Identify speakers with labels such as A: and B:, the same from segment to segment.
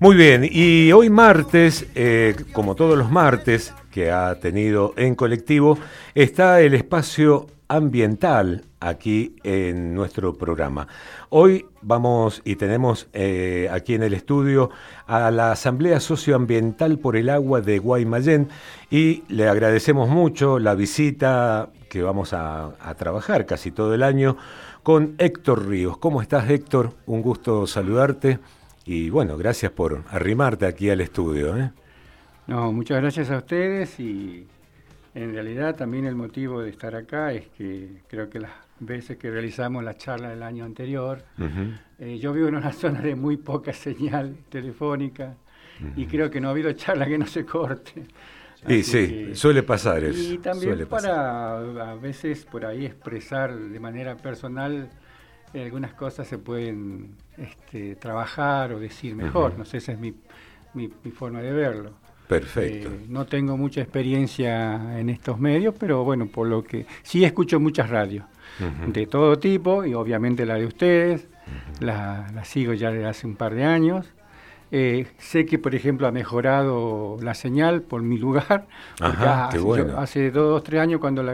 A: Muy bien, y hoy martes, como todos los martes que ha tenido en colectivo, está el espacio ambiental aquí en nuestro programa. Hoy vamos y tenemos aquí en el estudio a la Asamblea Socioambiental por el Agua de Guaymallén y le agradecemos mucho la visita que vamos a trabajar casi todo el año con Héctor Ríos. ¿Cómo estás, Héctor? Un gusto saludarte. Y bueno, gracias por arrimarte aquí al estudio.
B: No, muchas gracias a ustedes y en realidad también el motivo de estar acá es que creo que las veces que realizamos la charla del año anterior, yo vivo en una zona de muy poca señal telefónica y creo que no ha habido charla que no se corte.
A: Y sí, suele pasar eso.
B: Y también para a veces por ahí expresar de manera personal algunas cosas se pueden trabajar o decir mejor. No sé, esa es mi forma de verlo.
A: Perfecto.
B: No tengo mucha experiencia en estos medios, pero bueno, por lo que sí escucho muchas radios de todo tipo y obviamente la de ustedes, la sigo ya desde hace un par de años. Sé que, por ejemplo, ha mejorado la señal por mi lugar.
A: Ajá, qué bueno.
B: Yo, hace 2 o 3 años cuando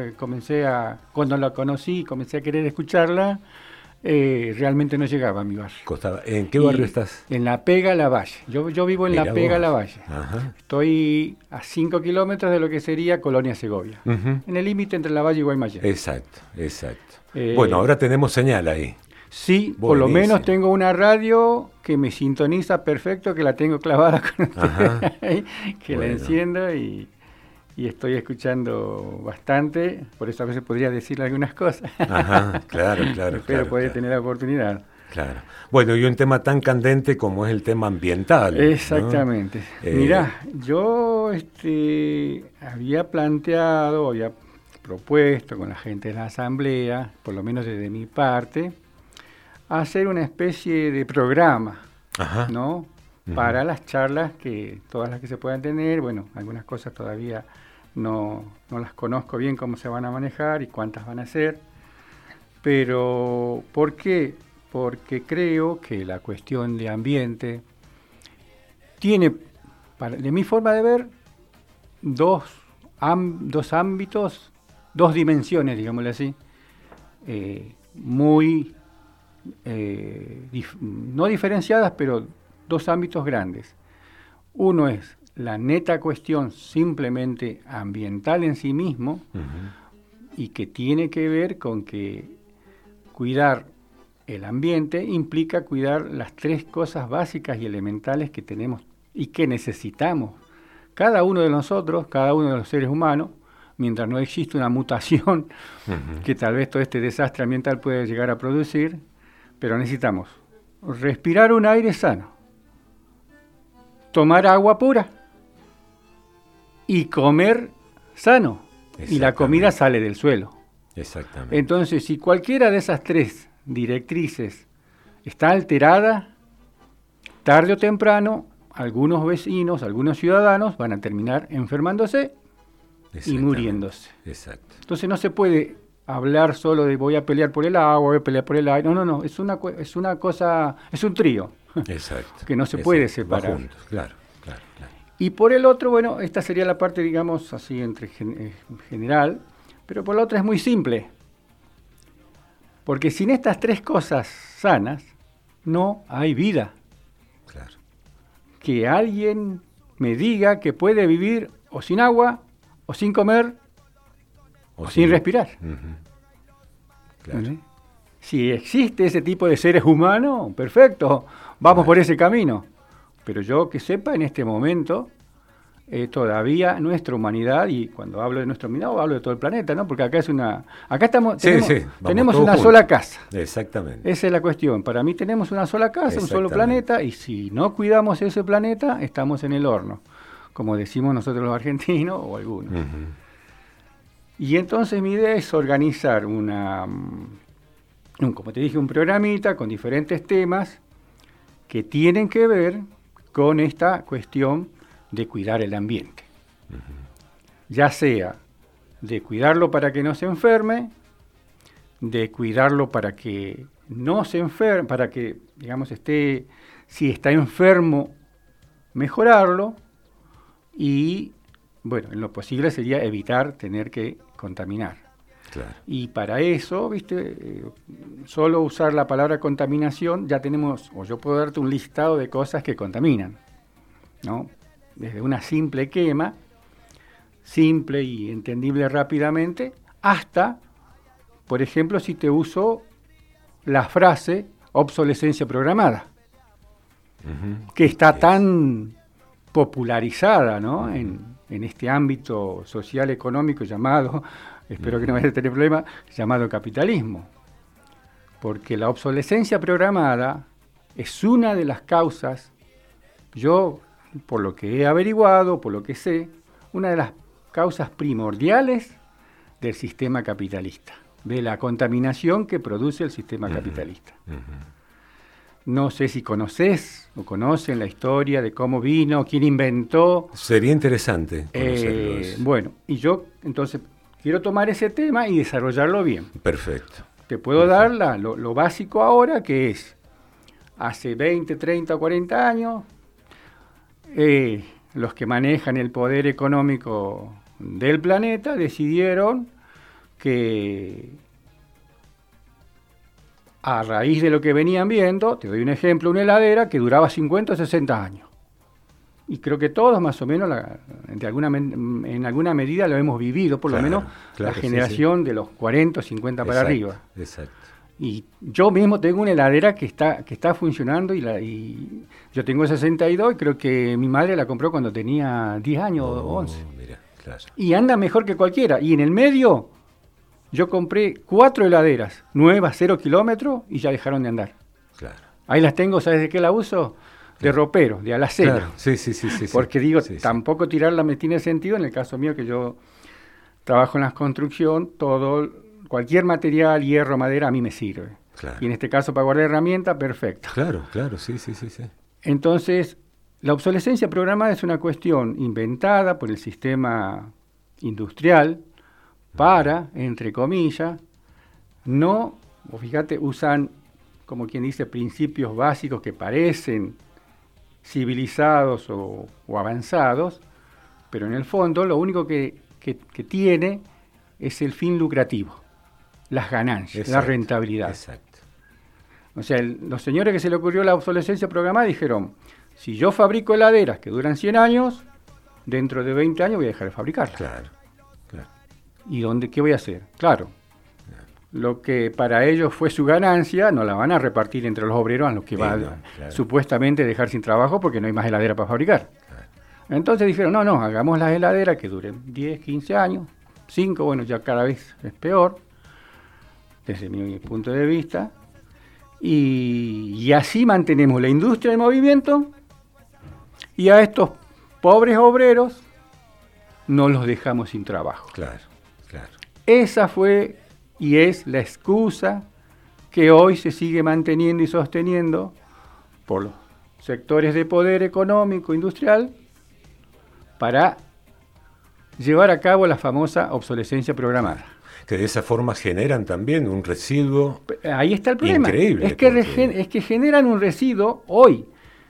B: la conocí y comencé a querer escucharla, realmente no llegaba a mi barrio.
A: ¿En qué barrio estás?
B: En La Pega, Lavalle. Yo vivo en La Pega, Lavalle.
A: Ajá.
B: Estoy a 5 kilómetros de lo que sería Colonia Segovia, en el límite entre Lavalle y Guaymallén.
A: Exacto. Bueno, ahora tenemos señal ahí.
B: Sí, buenísimo. Por lo menos tengo una radio que me sintoniza perfecto, que la tengo clavada con usted, que la enciendo y estoy escuchando bastante, por eso a veces podría decirle algunas cosas.
A: Ajá, claro.
B: Espero poder tener la oportunidad.
A: Claro. Bueno, y un tema tan candente como es el tema ambiental.
B: Exactamente. ¿No? Mirá, yo había propuesto con la gente de la asamblea, por lo menos desde mi parte, hacer una especie de programa, ¿no? Para las charlas, todas las que se puedan tener. Bueno, algunas cosas todavía no las conozco bien cómo se van a manejar y cuántas van a ser. Pero, ¿por qué? Porque creo que la cuestión de ambiente tiene, de mi forma de ver, dos ámbitos, 2 dimensiones, digámosle así, muy no diferenciadas, pero 2 ámbitos grandes. Uno es la neta cuestión simplemente ambiental en sí mismo, y que tiene que ver con que cuidar el ambiente implica cuidar las 3 cosas básicas y elementales que tenemos y que necesitamos. Cada uno de nosotros, cada uno de los seres humanos, mientras no existe una mutación que tal vez todo este desastre ambiental puede llegar a producir, pero necesitamos respirar un aire sano, tomar agua pura y comer sano. Y la comida sale del suelo.
A: Exactamente.
B: Entonces, si cualquiera de esas 3 directrices está alterada, tarde o temprano, algunos vecinos, algunos ciudadanos van a terminar enfermándose y muriéndose.
A: Exacto.
B: Entonces no se puede hablar solo de voy a pelear por el agua, voy a pelear por el aire. No, es una cosa, es un trío.
A: Exacto.
B: Que no se puede separar.
A: Va juntos, claro.
B: Y por el otro, bueno, esta sería la parte, digamos, así general, pero por la otra es muy simple. Porque sin estas 3 cosas sanas, no hay vida.
A: Claro.
B: Que alguien me diga que puede vivir o sin agua, o sin comer, o sin respirar.
A: Claro.
B: Si existe ese tipo de seres humanos, perfecto, vamos por ese camino. Pero yo que sepa, en este momento, todavía nuestra humanidad, y cuando hablo de nuestra humanidad, hablo de todo el planeta, ¿no? Porque acá tenemos una sola casa.
A: Exactamente.
B: Esa es la cuestión. Para mí tenemos una sola casa, un solo planeta, y si no cuidamos ese planeta, estamos en el horno, como decimos nosotros los argentinos o algunos. Y entonces mi idea es organizar como te dije, un programita con diferentes temas que tienen que ver con esta cuestión de cuidar el ambiente. Ya sea de cuidarlo para que no se enferme, de cuidarlo para que no se enferme, para que, digamos, si está enfermo, mejorarlo y, bueno, en lo posible sería evitar tener que contaminar.
A: Claro.
B: Y para eso, ¿viste? Solo usar la palabra contaminación, ya tenemos, o yo puedo darte un listado de cosas que contaminan, ¿no? Desde una simple quema, simple y entendible rápidamente, hasta, por ejemplo, si te uso la frase obsolescencia programada, que está tan popularizada, ¿no? En este ámbito social económico llamado, espero que no vaya a tener problema, llamado capitalismo. Porque la obsolescencia programada es una de las causas, yo, por lo que he averiguado, por lo que sé, una de las causas primordiales del sistema capitalista, de la contaminación que produce el sistema capitalista. No sé si conoces o conocen la historia de cómo vino, quién inventó.
A: Sería interesante conocerlo.
B: Bueno, y yo entonces quiero tomar ese tema y desarrollarlo bien.
A: Perfecto.
B: Te puedo dar lo básico ahora, que es, hace 20, 30, 40 años, los que manejan el poder económico del planeta decidieron que, a raíz de lo que venían viendo, te doy un ejemplo, una heladera que duraba 50 o 60 años. Y creo que todos más o menos, en alguna medida lo hemos vivido, por lo menos la generación de los 40 o 50 para arriba.
A: Exacto.
B: Y yo mismo tengo una heladera que está funcionando y yo tengo 62 y creo que mi madre la compró cuando tenía 10 años o 11.
A: Mira, claro.
B: Y anda mejor que cualquiera. Y en el medio yo compré 4 heladeras nuevas, 0 kilómetros, y ya dejaron de andar.
A: Claro.
B: Ahí las tengo, ¿sabes de qué la uso? De ropero, de alacena.
A: Claro. Sí.
B: Porque digo, tampoco tirarla me tiene sentido. En el caso mío, que yo trabajo en la construcción, cualquier material, hierro, madera, a mí me sirve.
A: Claro.
B: Y en este caso, para guardar herramientas, perfecto.
A: Claro, sí.
B: Entonces, la obsolescencia programada es una cuestión inventada por el sistema industrial para, entre comillas, no, fíjate, usan, como quien dice, principios básicos que parecen civilizados o avanzados, pero en el fondo lo único que tiene es el fin lucrativo, las ganancias, la rentabilidad.
A: Exacto.
B: O sea, los señores que se le ocurrió la obsolescencia programada dijeron, si yo fabrico heladeras que duran 100 años, dentro de 20 años voy a dejar de fabricarlas.
A: Claro.
B: ¿Y qué voy a hacer? Claro. Lo que para ellos fue su ganancia, no la van a repartir entre los obreros a los que supuestamente dejar sin trabajo porque no hay más heladera para fabricar. Claro. Entonces dijeron, no, hagamos las heladeras que duren 10, 15 años, 5, bueno, ya cada vez es peor, desde mi punto de vista, y así mantenemos la industria en movimiento y a estos pobres obreros no los dejamos sin trabajo.
A: Claro.
B: Esa fue y es la excusa que hoy se sigue manteniendo y sosteniendo por los sectores de poder económico, industrial, para llevar a cabo la famosa obsolescencia programada.
A: Que de esa forma generan también un residuo.
B: Ahí está el problema.
A: Increíble.
B: Es que generan un residuo hoy.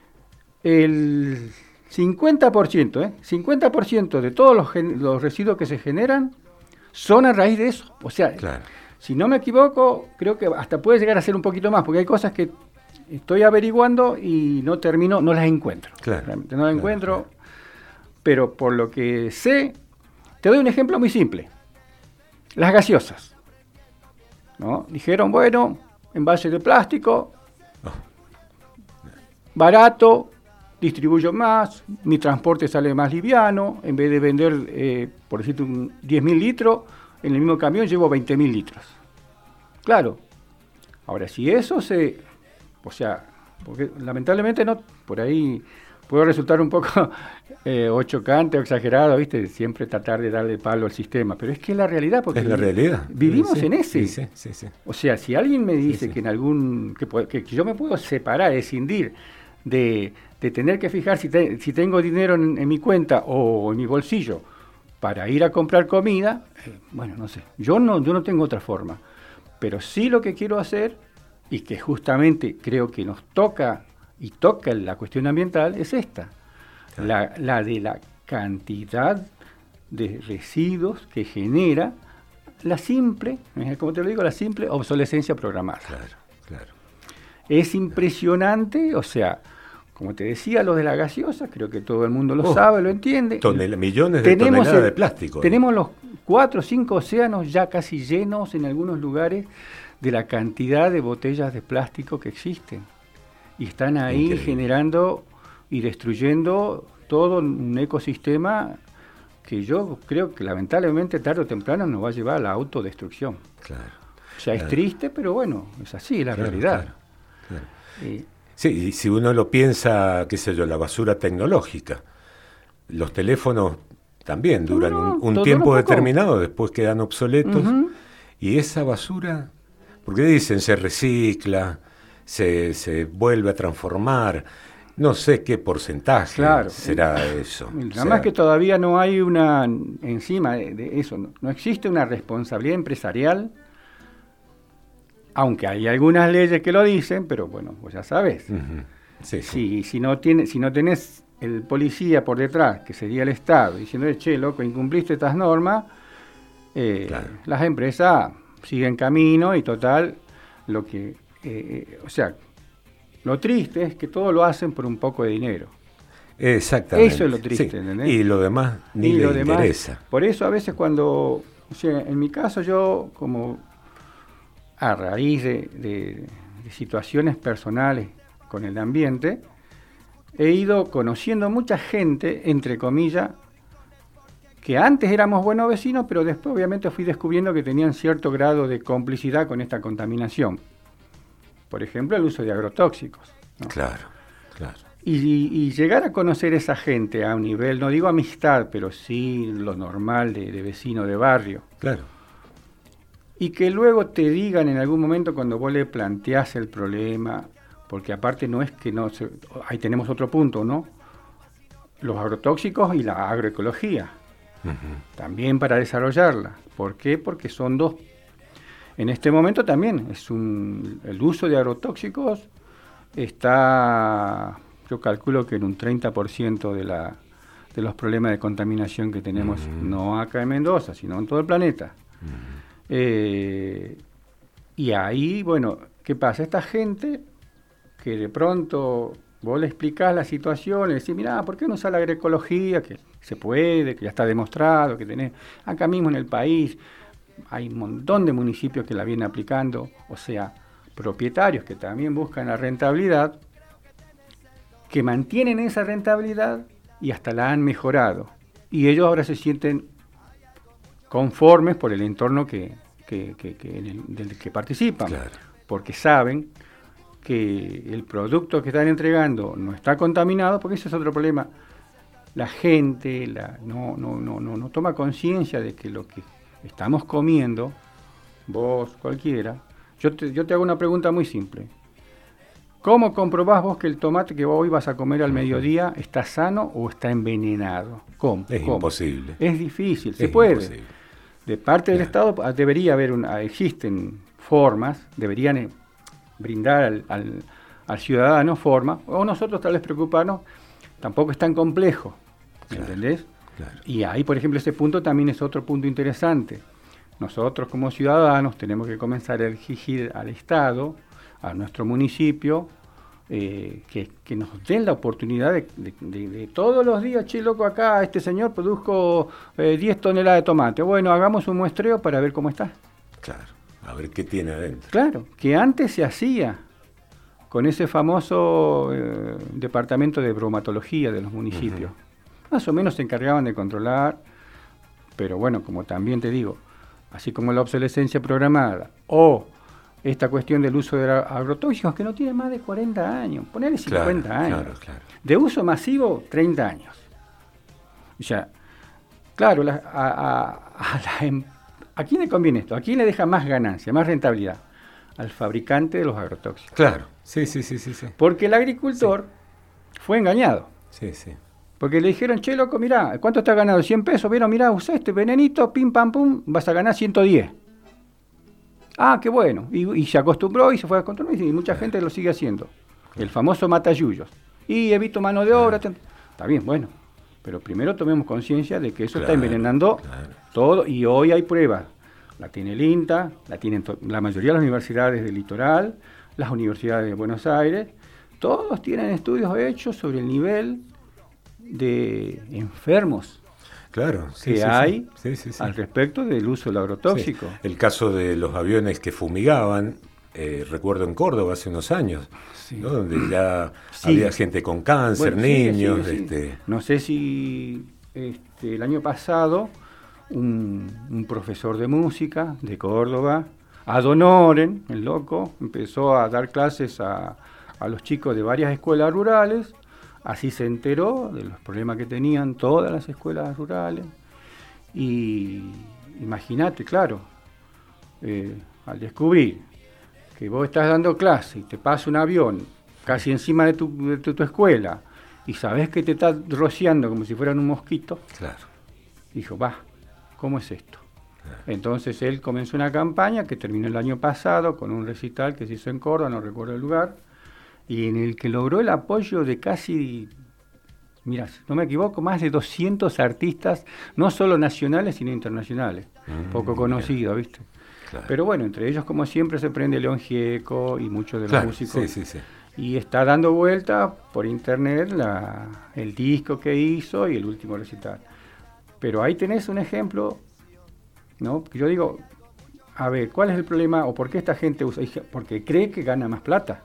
B: El 50% de todos los residuos que se generan son a raíz de eso. O sea, si no me equivoco, creo que hasta puede llegar a ser un poquito más, porque hay cosas que estoy averiguando y no las encuentro. Realmente no las encuentro, pero por lo que sé, te doy un ejemplo muy simple. Las gaseosas, ¿no? Dijeron, bueno, envase de plástico, barato, distribuyo más, mi transporte sale más liviano, en vez de vender, por decirte, 10.000 litros, en el mismo camión llevo 20.000 litros. Claro, ahora si eso porque lamentablemente no, por ahí puedo resultar un poco chocante o exagerado, ¿viste? Siempre tratar de darle palo al sistema, pero es que es la realidad, porque
A: es la realidad.
B: Vivimos en ese.
A: Sí.
B: O sea, si alguien me dice que en que yo me puedo separar, escindir de tener que fijar si tengo dinero en mi cuenta o en mi bolsillo para ir a comprar comida, bueno, no sé, yo no tengo otra forma, pero sí lo que quiero hacer, y que justamente creo que nos toca y toca la cuestión ambiental, es esta.
A: claro.
B: La de la cantidad de residuos que genera la simple, como te lo digo, la simple obsolescencia programada.
A: Claro, claro.
B: Es impresionante, o sea, como te decía, lo de la gaseosa, creo que todo el mundo lo sabe, lo entiende.
A: Millones de toneladas de plástico.
B: Tenemos los 4 o 5 océanos ya casi llenos en algunos lugares de la cantidad de botellas de plástico que existen. Y están ahí
A: Increíble.
B: generando y destruyendo todo un ecosistema que yo creo que lamentablemente tarde o temprano nos va a llevar a la autodestrucción.
A: Claro.
B: O sea, es triste, pero bueno, es así, es la realidad.
A: Claro. Sí, y si uno lo piensa, qué sé yo, la basura tecnológica, los teléfonos también duran un tiempo determinado, después quedan obsoletos, y esa basura, porque dicen, se recicla, se vuelve a transformar, no sé qué porcentaje será eso.
B: Nada más que todavía no hay encima de eso, no existe una responsabilidad empresarial, aunque hay algunas leyes que lo dicen, pero bueno, vos ya sabés. Sí. Si no tenés el policía por detrás, que sería el Estado, diciendo, che, loco, incumpliste estas normas, las empresas siguen camino y total, lo triste es que todo lo hacen por un poco de dinero.
A: Exactamente.
B: Eso es lo triste, ¿entendés?
A: Y lo demás ni le interesa.
B: Por eso a veces cuando, en mi caso yo, como a raíz de situaciones personales con el ambiente, he ido conociendo mucha gente, entre comillas, que antes éramos buenos vecinos, pero después obviamente fui descubriendo que tenían cierto grado de complicidad con esta contaminación. Por ejemplo, el uso de agrotóxicos, ¿no?
A: Claro.
B: Y llegar a conocer a esa gente a un nivel, no digo amistad, pero sí lo normal de vecino de barrio.
A: Claro.
B: Y que luego te digan en algún momento cuando vos le planteás el problema, porque aparte no es que ahí tenemos otro punto, ¿no? Los agrotóxicos y la agroecología, también para desarrollarla. ¿Por qué? Porque son dos. En este momento también el uso de agrotóxicos está, yo calculo que en un 30% de los problemas de contaminación que tenemos, no acá en Mendoza, sino en todo el planeta. Y ahí, bueno, ¿qué pasa? Esta gente que de pronto vos le explicás la situación, le decís, mirá, ¿por qué no usar la agroecología? Que se puede, que ya está demostrado, que tenés acá mismo en el país, hay un montón de municipios que la vienen aplicando, o sea, propietarios que también buscan la rentabilidad, que mantienen esa rentabilidad y hasta la han mejorado. Y ellos ahora se sienten conformes por el entorno del que participan, claro, porque saben que el producto que están entregando no está contaminado, porque ese es otro problema. La gente no toma conciencia de que lo que estamos comiendo, vos, cualquiera. Yo te hago una pregunta muy simple. ¿Cómo comprobás vos que el tomate que vos hoy vas a comer al mediodía está sano o está envenenado? ¿Cómo?
A: Imposible.
B: Es difícil, se puede.
A: Imposible.
B: De parte del Estado debería haber existen formas, deberían brindar al ciudadano formas, o nosotros tal vez preocuparnos, tampoco es tan complejo, ¿entendés?
A: Claro.
B: Y ahí, por ejemplo, ese punto también es otro punto interesante. Nosotros como ciudadanos tenemos que comenzar a exigir al Estado, a nuestro municipio, que nos den la oportunidad de todos los días, che, loco, acá este señor produjo 10 toneladas de tomate. Bueno, hagamos un muestreo para ver cómo está.
A: Claro, a ver qué tiene adentro.
B: Claro, que antes se hacía con ese famoso departamento de bromatología de los municipios. Más o menos se encargaban de controlar, pero bueno, como también te digo, así como la obsolescencia programada o esta cuestión del uso de agrotóxicos que no tiene más de 40 años, ponele 50 años.
A: Claro.
B: De uso masivo, 30 años. O sea, claro, ¿a quién le conviene esto? ¿A quién le deja más ganancia, más rentabilidad? Al fabricante de los agrotóxicos.
A: Claro, sí.
B: Porque el agricultor fue engañado.
A: Sí.
B: Porque le dijeron, che, loco, mirá, ¿cuánto está ganando? 100 pesos. Vieron, mirá, usá este venenito, pim, pam, pum, vas a ganar 110. Ah, qué bueno. Y se acostumbró y se fue a controlar y mucha gente lo sigue haciendo. El famoso matayuyos. Y evito mano de obra. Está bien, bueno, pero primero tomemos conciencia de que eso está
A: Claro,
B: envenenando
A: claro.
B: todo, y hoy hay pruebas. La tiene el INTA, la tienen la mayoría de las universidades del litoral, las universidades de Buenos Aires, todos tienen estudios hechos sobre el nivel de enfermos
A: Claro, sí,
B: que
A: sí,
B: hay
A: sí. Sí, sí.
B: al respecto del uso del agrotóxico.
A: Sí. El caso de los aviones que fumigaban, recuerdo en Córdoba hace unos años,
B: Sí.
A: ¿no? Donde ya
B: Sí.
A: había gente con cáncer,
B: Bueno, sí,
A: niños.
B: sí, sí. No sé si el año pasado un profesor de música de Córdoba, ad honorem, el loco, empezó a dar clases a los chicos de varias escuelas rurales. Así se enteró de los problemas que tenían todas las escuelas rurales. Y imagínate, claro, al descubrir que vos estás dando clase y te pasa un avión casi encima de tu escuela y sabés que te está rociando como si fueran un mosquito,
A: Claro.
B: dijo, ¿cómo es esto?
A: Claro.
B: Entonces él comenzó una campaña que terminó el año pasado con un recital que se hizo en Córdoba, no recuerdo el lugar, y en el que logró el apoyo de casi, mira, si no me equivoco, más de 200 artistas, no solo nacionales, sino internacionales, poco conocidos, ¿viste?
A: Claro.
B: Pero bueno, entre ellos, como siempre, se prende León Gieco y muchos de los
A: Claro,
B: músicos.
A: sí.
B: Y está dando vuelta por internet el disco que hizo y el último recital. Pero ahí tenés un ejemplo, ¿no? Yo digo, a ver, ¿cuál es el problema o por qué esta gente usa? Porque cree que gana más plata.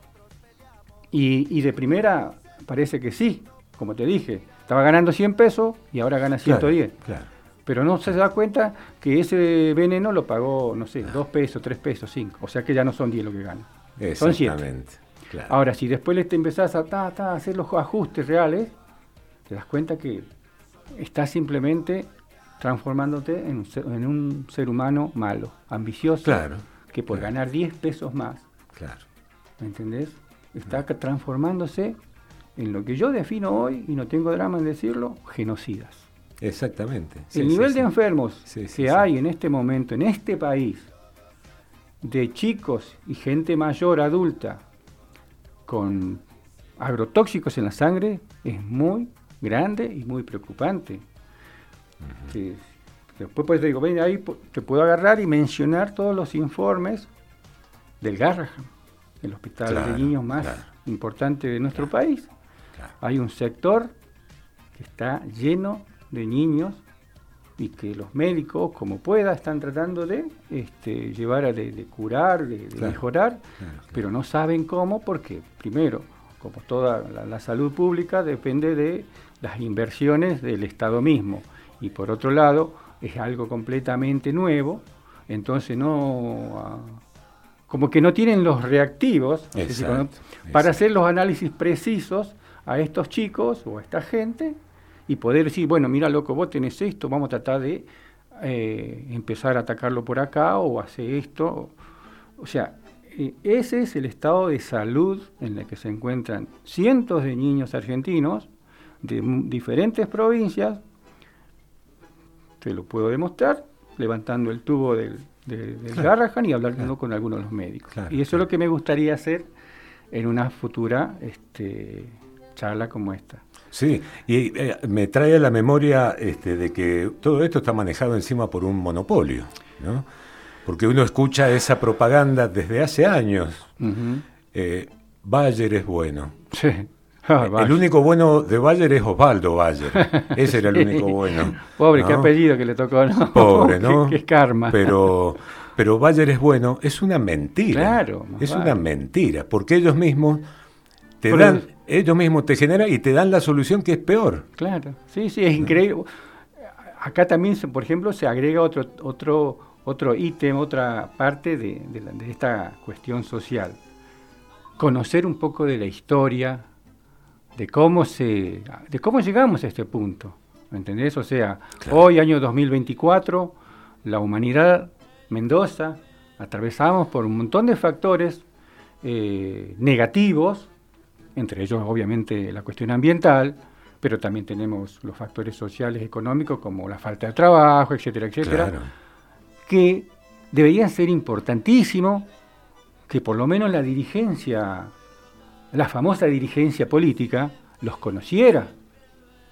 B: Y de primera parece que sí, como te dije, estaba ganando 100 pesos y ahora gana 110.
A: Claro.
B: Pero no se da cuenta que ese veneno lo pagó, no sé, 2 pesos, 3 pesos, 5. O sea que ya no son 10 lo que gana. Son 7.
A: Exactamente. Claro.
B: Ahora, si después te empezás a hacer los ajustes reales, te das cuenta que estás simplemente transformándote en un ser humano malo, ambicioso,
A: Claro.
B: que por ganar 10 pesos más,
A: Claro.
B: ¿me entendés? Está transformándose en lo que yo defino hoy, y no tengo drama en decirlo, genocidas.
A: Exactamente.
B: El nivel de enfermos
A: Sí.
B: hay en este momento, en este país, de chicos y gente mayor, adulta, con agrotóxicos en la sangre, es muy grande y muy preocupante. Sí. Después pues, digo, ven, ahí te puedo agarrar y mencionar todos los informes del Garrahan, el hospital de niños más importante de nuestro país.
A: Claro.
B: Hay un sector que está lleno de niños y que los médicos, como pueda, están tratando de llevar de curar, de mejorar, pero no saben cómo, porque primero, como toda la salud pública, depende de las inversiones del Estado mismo, y por otro lado, es algo completamente nuevo, entonces como que no tienen los reactivos para hacer los análisis precisos a estos chicos o a esta gente, y poder decir, bueno, mira, loco, vos tenés esto, vamos a tratar de empezar a atacarlo por acá o hacer esto. O sea, ese es el estado de salud en el que se encuentran cientos de niños argentinos de diferentes provincias. Te lo puedo demostrar levantando el tubo del Garrahan y hablando con algunos de los médicos. Y eso es lo que me gustaría hacer en una futura charla como esta.
A: Sí, y me trae a la memoria de que todo esto está manejado encima por un monopolio, ¿no? Porque uno escucha esa propaganda desde hace años. Bayer es bueno.
B: Sí.
A: El único bueno de Bayer es Osvaldo Bayer. Ese era el único bueno.
B: Pobre,
A: ¿no?
B: qué apellido que le tocó, ¿no?
A: Pobre, ¿no?
B: Qué karma.
A: Pero Bayer es bueno, es una mentira.
B: Claro.
A: Es una mentira, porque ellos mismos ellos mismos te generan y te dan la solución que es peor.
B: Claro, sí, es increíble. Acá también, por ejemplo, se agrega otro ítem, otra parte de esta cuestión social. Conocer un poco de la historia, de cómo llegamos a este punto, ¿me entendés? O sea, hoy, año 2024, la humanidad, Mendoza, atravesamos por un montón de factores negativos, entre ellos obviamente la cuestión ambiental, pero también tenemos los factores sociales, económicos, como la falta de trabajo, etcétera, que deberían ser importantísimos que por lo menos la dirigencia, la famosa dirigencia política, los conociera,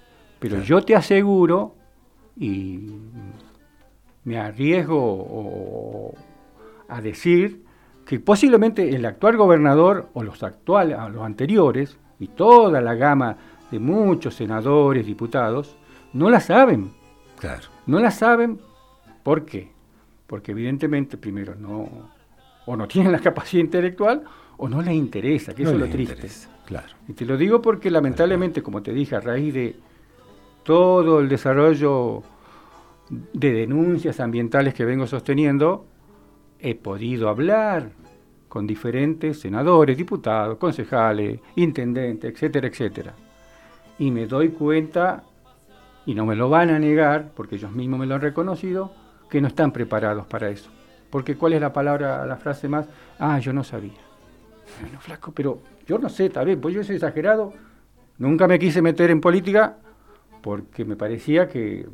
B: Pero yo te aseguro, y me arriesgo a decir, que posiblemente el actual gobernador o los anteriores, y toda la gama de muchos senadores, diputados, no la saben.
A: Claro.
B: No la saben, ¿por qué? Porque evidentemente, primero, no tienen la capacidad intelectual o no les interesa, que eso es lo triste.
A: Interesa, claro.
B: Y te lo digo porque lamentablemente, como te dije, a raíz de todo el desarrollo de denuncias ambientales que vengo sosteniendo, he podido hablar con diferentes senadores, diputados, concejales, intendentes, etcétera, etcétera. Y me doy cuenta, y no me lo van a negar, porque ellos mismos me lo han reconocido, que no están preparados para eso. Porque ¿cuál es la frase más? Yo no sabía. Bueno, flaco, pero yo no sé, tal vez, pues yo soy exagerado, nunca me quise meter en política porque me parecía que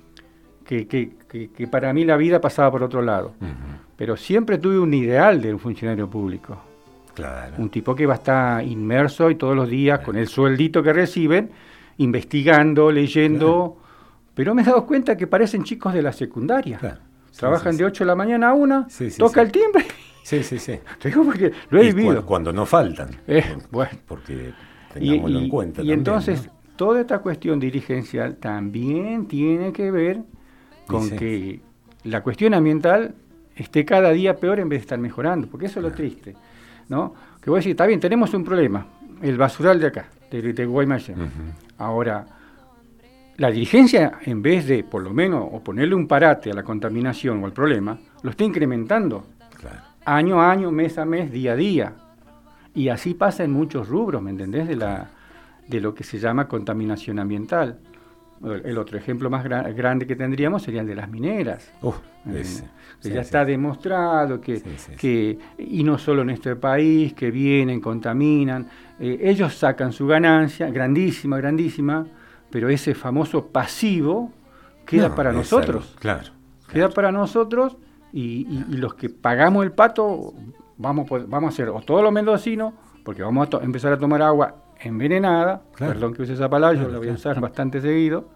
B: para mí la vida pasaba por otro lado. Uh-huh. Pero siempre tuve un ideal de un funcionario público.
A: Claro.
B: Un tipo que va a estar inmerso y todos los días, con el sueldito que reciben, investigando, leyendo. Claro. Pero me he dado cuenta que parecen chicos de la secundaria. Claro. Trabajan de 8 de la mañana a 1, toca el timbre.
A: Sí.
B: Te digo porque lo he vivido.
A: Cuando no faltan.
B: Bueno.
A: Porque tengámoslo en cuenta.
B: Y también, entonces, ¿no? Toda esta cuestión dirigencial también tiene que ver con que la cuestión ambiental esté cada día peor en vez de estar mejorando, porque eso es lo triste, ¿no? Que voy a decir, está bien, tenemos un problema, el basural de acá, de Guaymallén. Uh-huh. Ahora, la dirigencia, en vez de, por lo menos, o ponerle un parate a la contaminación o al problema, lo está incrementando.
A: Claro.
B: Año a año, mes a mes, día a día. Y así pasa en muchos rubros, ¿me entendés? De lo que se llama contaminación ambiental. El otro ejemplo más grande que tendríamos sería el de las mineras. Ya está demostrado que, y no solo en este país, que vienen, contaminan, ellos sacan su ganancia, grandísima, pero ese famoso pasivo queda para nosotros. Queda para nosotros y los que pagamos el pato vamos a ser o todos los mendocinos, porque vamos a empezar a tomar agua envenenada, perdón que use esa palabra, yo la voy a usar bastante seguido,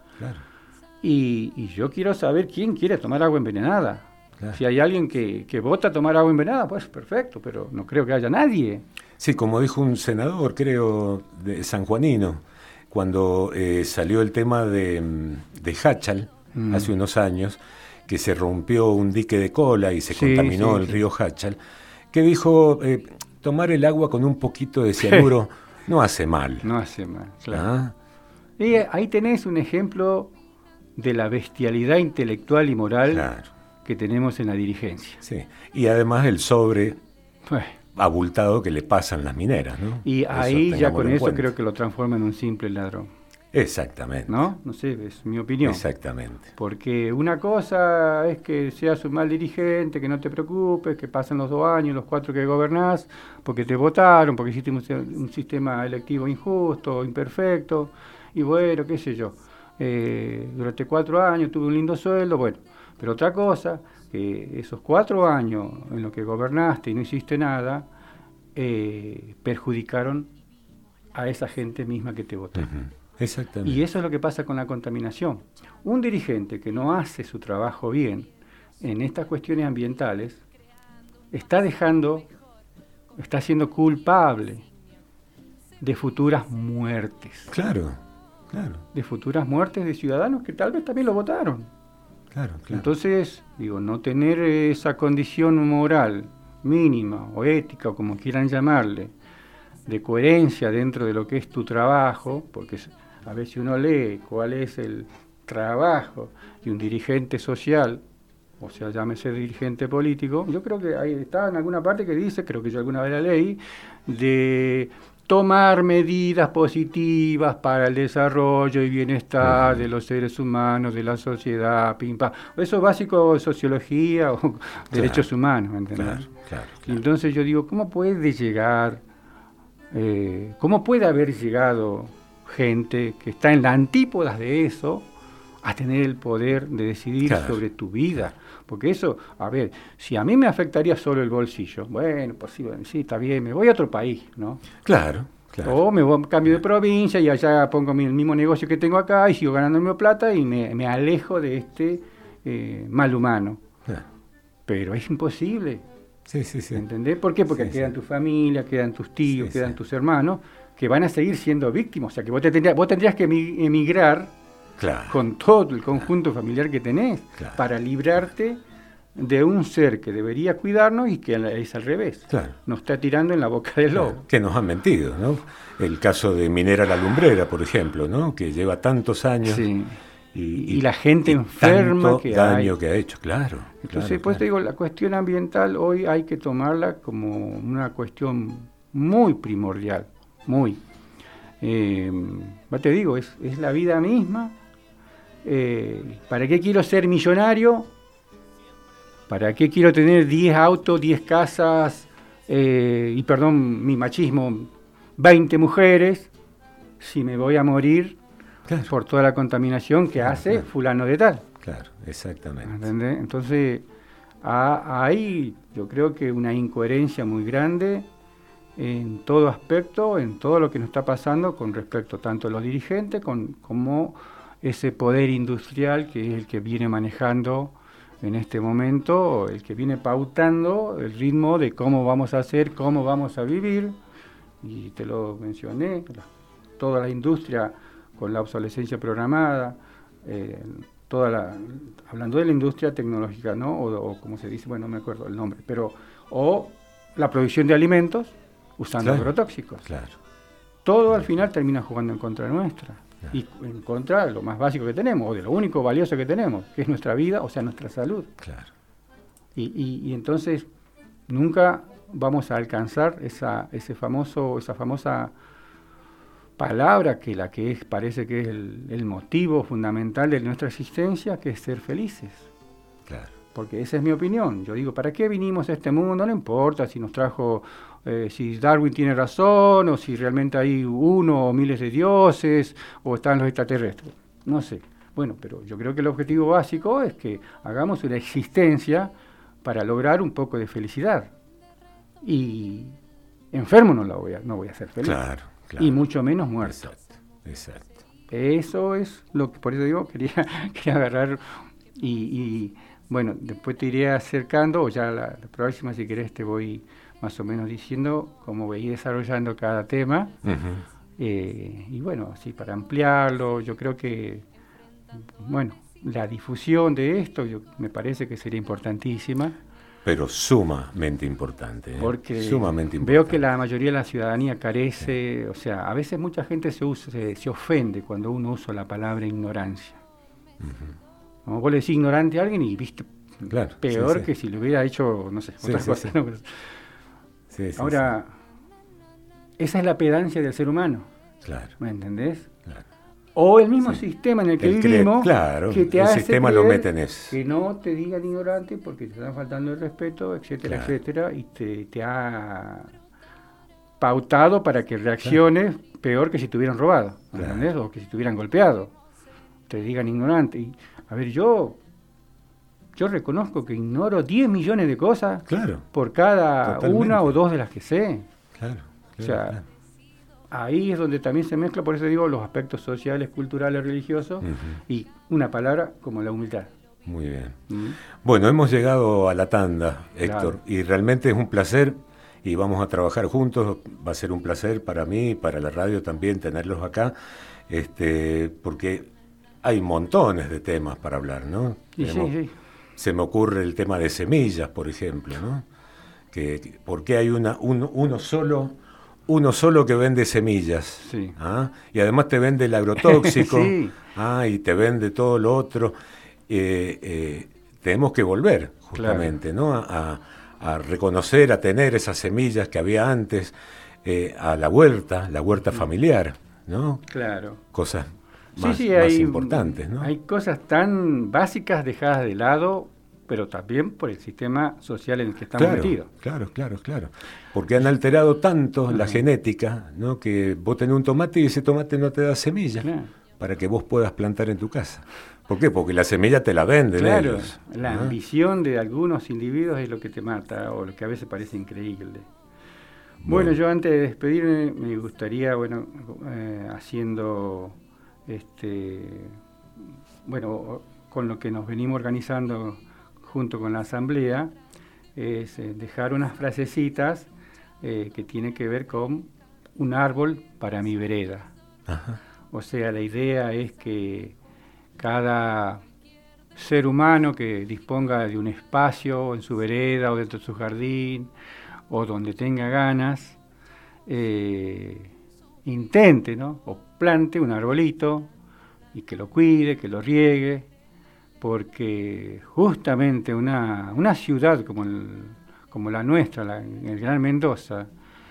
B: y yo quiero saber quién quiere tomar agua envenenada. Si hay alguien que vota a tomar agua envenenada, pues perfecto, pero no creo que haya nadie.
A: Sí, como dijo un senador, creo, de sanjuanino, cuando salió el tema de Háchal, hace unos años, que se rompió un dique de cola y se contaminó el río Háchal, que dijo, tomar el agua con un poquito de cianuro no hace mal.
B: No hace mal, claro. Y ahí tenés un ejemplo de la bestialidad intelectual y moral que tenemos en la dirigencia.
A: Sí, y además el sobre abultado que le pasan las mineras, ¿no?
B: Y ahí ya con eso creo que lo transforma en un simple ladrón.
A: Exactamente.
B: ¿No? No sé, es mi opinión.
A: Exactamente.
B: Porque una cosa es que seas un mal dirigente, que no te preocupes, que pasen los 2 años, los 4 que gobernás, porque te votaron, porque hiciste un sistema electivo injusto, imperfecto, y bueno, qué sé yo. Durante 4 años tuve un lindo sueldo, bueno. Pero otra cosa, que esos 4 años en los que gobernaste y no hiciste nada, perjudicaron a esa gente misma que te votó.
A: Uh-huh. Exactamente.
B: Y eso es lo que pasa con la contaminación. Un dirigente que no hace su trabajo bien en estas cuestiones ambientales está siendo culpable de futuras muertes.
A: Claro.
B: De futuras muertes de ciudadanos que tal vez también lo votaron.
A: Claro.
B: Entonces, no tener esa condición moral mínima o ética o como quieran llamarle, de coherencia dentro de lo que es tu trabajo, porque a veces uno lee cuál es el trabajo de un dirigente social, o sea, llámese dirigente político, yo creo que ahí está en alguna parte que dice, creo que yo alguna vez la leí, de tomar medidas positivas para el desarrollo y bienestar de los seres humanos, de la sociedad, pim, pam. Eso es básico de sociología o derechos humanos, ¿entendés?
A: Claro.
B: Y entonces yo digo, ¿cómo puede haber llegado gente que está en las antípodas de eso a tener el poder de decidir sobre tu vida? Porque eso, a ver, si a mí me afectaría solo el bolsillo, bueno, pues sí, está bien, me voy a otro país, ¿no?
A: Claro. Claro.
B: O cambio de provincia y allá pongo el mismo negocio que tengo acá y sigo ganando mi plata y me alejo de este mal humano.
A: Claro.
B: Pero es imposible.
A: Sí, sí, sí.
B: ¿Entendés? ¿Por qué? Porque quedan tu familia, quedan tus tíos,
A: Sí,
B: quedan
A: sí.
B: tus hermanos, que van a seguir siendo víctimas. O sea, que vos tendrías que emigrar
A: Claro.
B: con todo el conjunto familiar que tenés
A: Claro.
B: para librarte de un ser que debería cuidarnos y que es al revés.
A: Claro.
B: Nos está tirando en la boca del lobo.
A: Claro, que nos han mentido, ¿no? El caso de Minera La Lumbrera, por ejemplo, ¿no? Que lleva tantos años.
B: Sí.
A: Y
B: Y la gente enferma
A: tanto
B: que
A: daño
B: hay.
A: que ha hecho, claro.
B: Entonces,
A: claro,
B: pues te
A: claro.
B: digo, la cuestión ambiental hoy hay que tomarla como una cuestión muy primordial, muy. Ya te digo, es la vida misma. ¿Para qué quiero ser millonario? ¿Para qué quiero tener 10 autos, 10 casas, y perdón mi machismo, 20 mujeres, si me voy a morir
A: Claro.
B: por toda la contaminación que hace
A: claro.
B: fulano de tal?
A: Claro, exactamente.
B: ¿Entendés? Entonces, hay yo creo que una incoherencia muy grande en todo aspecto, en todo lo que nos está pasando con respecto tanto a los dirigentes como ese poder industrial que es el que viene manejando en este momento, el que viene pautando el ritmo de cómo vamos a hacer, cómo vamos a vivir, y te lo mencioné, toda la industria con la obsolescencia programada, hablando de la industria tecnológica, ¿no? O como se dice, bueno, no me acuerdo el nombre, pero o la producción de alimentos usando
A: Claro.
B: agrotóxicos.
A: Claro.
B: Todo al final termina jugando en contra nuestra.
A: Claro.
B: Y en contra de lo más básico que tenemos, o de lo único valioso que tenemos, que es nuestra vida, o sea, nuestra salud.
A: Claro.
B: Y entonces nunca vamos a alcanzar esa famosa palabra parece que es el motivo fundamental de nuestra existencia, que es ser felices.
A: Claro.
B: Porque esa es mi opinión. Yo digo, ¿para qué vinimos a este mundo? No importa si nos trajo, si Darwin tiene razón, o si realmente hay uno o miles de dioses, o están los extraterrestres. No sé. Bueno, pero yo creo que el objetivo básico es que hagamos una existencia para lograr un poco de felicidad. Y enfermo no voy a ser feliz.
A: Claro. Claro.
B: Y mucho menos muerto.
A: Exacto. Exacto.
B: Eso es lo que, por eso digo, quería agarrar y bueno, después te iré acercando, o ya la próxima, si querés, te voy más o menos diciendo cómo voy desarrollando cada tema.
A: Uh-huh.
B: Y bueno, así para ampliarlo, yo creo que, bueno, la difusión de esto me parece que sería importantísima.
A: Pero sumamente importante.
B: Porque
A: sumamente importante.
B: veo que la mayoría de la ciudadanía carece, o sea, a veces mucha gente se ofende cuando uno usa la palabra ignorancia.
A: Uh-huh.
B: Como vos le decís ignorante a alguien y viste,
A: Claro,
B: peor
A: sí.
B: que si le hubiera hecho, no sé,
A: Sí,
B: otra
A: sí,
B: cosa.
A: sí.
B: ¿No?
A: Sí, sí,
B: Ahora, esa es la pedancia del ser humano,
A: sí. Claro.
B: ¿me entendés?
A: Claro.
B: O el mismo
A: Sí.
B: sistema en el que
A: El
B: vivimos,
A: claro,
B: que te
A: el
B: hace
A: sistema lo
B: creer
A: mete en eso.
B: que no te digan ignorante porque te están faltando el respeto, etcétera,
A: Claro.
B: etcétera, y te ha pautado para que reacciones peor que si te hubieran robado, ¿me
A: Claro.
B: entendés? O que si te hubieran golpeado, te digan ignorante. Y, a ver, yo reconozco que ignoro 10 millones de cosas
A: Claro.
B: por cada
A: Totalmente.
B: una o dos de las que sé.
A: Claro.
B: O sea,
A: claro.
B: ahí es donde también se mezcla, por eso digo, los aspectos sociales, culturales, religiosos,
A: Ujú.
B: y una palabra como la humildad.
A: Muy bien.
B: ¿Mm?
A: Bueno, hemos llegado a la tanda, Héctor,
B: Claro.
A: y realmente es un placer y vamos a trabajar juntos. Va a ser un placer para mí y para la radio también tenerlos acá, porque hay montones de temas para hablar, ¿no?
B: Y sí.
A: Se me ocurre el tema de semillas, por ejemplo, ¿no? ¿Por qué hay uno solo que vende semillas?
B: Sí.
A: ¿Ah? Y además te vende el agrotóxico,
B: Sí.
A: y te vende todo lo otro. Tenemos que volver, justamente, ¿no? A reconocer, a tener esas semillas que había antes, a la huerta familiar, ¿no?
B: Claro.
A: Cosas
B: Sí,
A: más,
B: sí,
A: más importantes, ¿no?
B: hay cosas tan básicas dejadas de lado, pero también por el sistema social en el que estamos metidos.
A: Claro. Porque han alterado tanto la genética, ¿no? Que vos tenés un tomate y ese tomate no te da semilla
B: Claro.
A: para que vos puedas plantar en tu casa. ¿Por qué? Porque la semilla te la venden
B: Claro,
A: ellos.
B: la ambición de algunos individuos es lo que te mata, o lo que a veces parece increíble. Bueno, yo antes de despedirme me gustaría, haciendo, con lo que nos venimos organizando junto con la asamblea, es dejar unas frasecitas que tienen que ver con un árbol para mi vereda.
A: Ajá.
B: O sea, la idea es que cada ser humano que disponga de un espacio en su vereda o dentro de su jardín o donde tenga ganas, intente, ¿no?, o plante un arbolito y que lo cuide, que lo riegue, porque justamente una ciudad como la nuestra, el Gran Mendoza,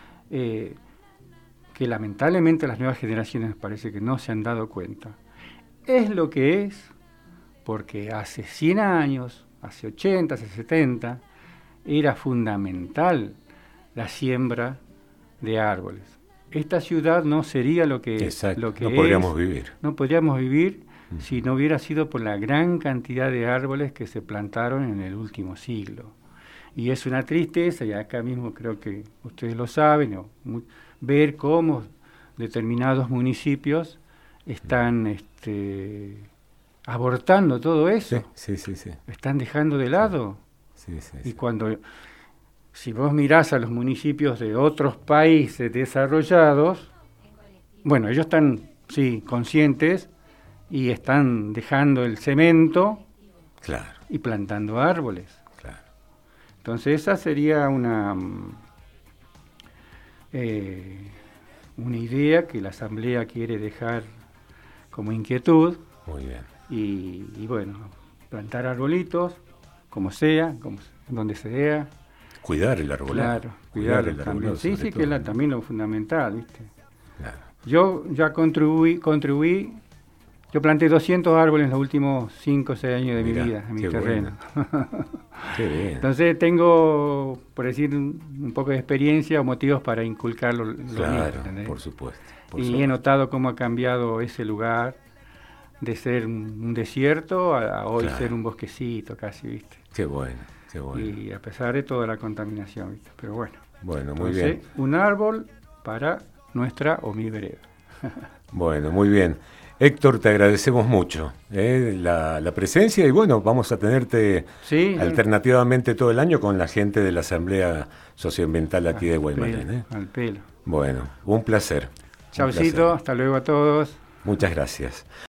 B: que lamentablemente las nuevas generaciones parece que no se han dado cuenta, es lo que es porque hace 100 años, hace 80, hace 70, era fundamental la siembra de árboles. Esta ciudad no sería lo que
A: Exacto,
B: es.
A: no podríamos vivir.
B: No podríamos vivir si no hubiera sido por la gran cantidad de árboles que se plantaron en el último siglo. Y es una tristeza, y acá mismo creo que ustedes lo saben, ver cómo determinados municipios están abortando todo eso.
A: Sí.
B: Están dejando de lado.
A: Sí.
B: Y si vos mirás a los municipios de otros países desarrollados, bueno, ellos están, sí, conscientes y están dejando el cemento,
A: claro,
B: y plantando árboles.
A: claro.
B: Entonces esa sería una idea que la Asamblea quiere dejar como inquietud.
A: Muy bien.
B: Y bueno, plantar arbolitos, como sea, donde sea.
A: Cuidar el arbolado.
B: Claro, cuidarlo
A: el
B: también.
A: arbolado,
B: Sí,
A: sobre
B: que es
A: todo.
B: también lo fundamental, ¿viste?
A: Claro.
B: Yo ya contribuí, yo planté 200 árboles en los últimos 5 o 6 años de
A: Mirá,
B: mi vida, en mi
A: qué
B: terreno.
A: Qué bien.
B: Entonces tengo, por decir, un poco de experiencia o motivos para inculcarlo.
A: Claro, por supuesto.
B: He notado cómo ha cambiado ese lugar de ser un desierto a hoy ser un bosquecito casi, ¿viste?
A: Qué bueno.
B: Y a pesar de toda la contaminación, ¿viste? Pero bueno.
A: Bueno, muy
B: Entonces,
A: bien.
B: un árbol para nuestra o mi vereda.
A: Bueno, muy bien. Héctor, te agradecemos mucho la presencia y bueno, vamos a tenerte alternativamente todo el año con la gente de la Asamblea Socioambiental aquí de Guaymallén.
B: Al pelo.
A: Bueno, un placer.
B: Chaucito, hasta luego a todos.
A: Muchas gracias.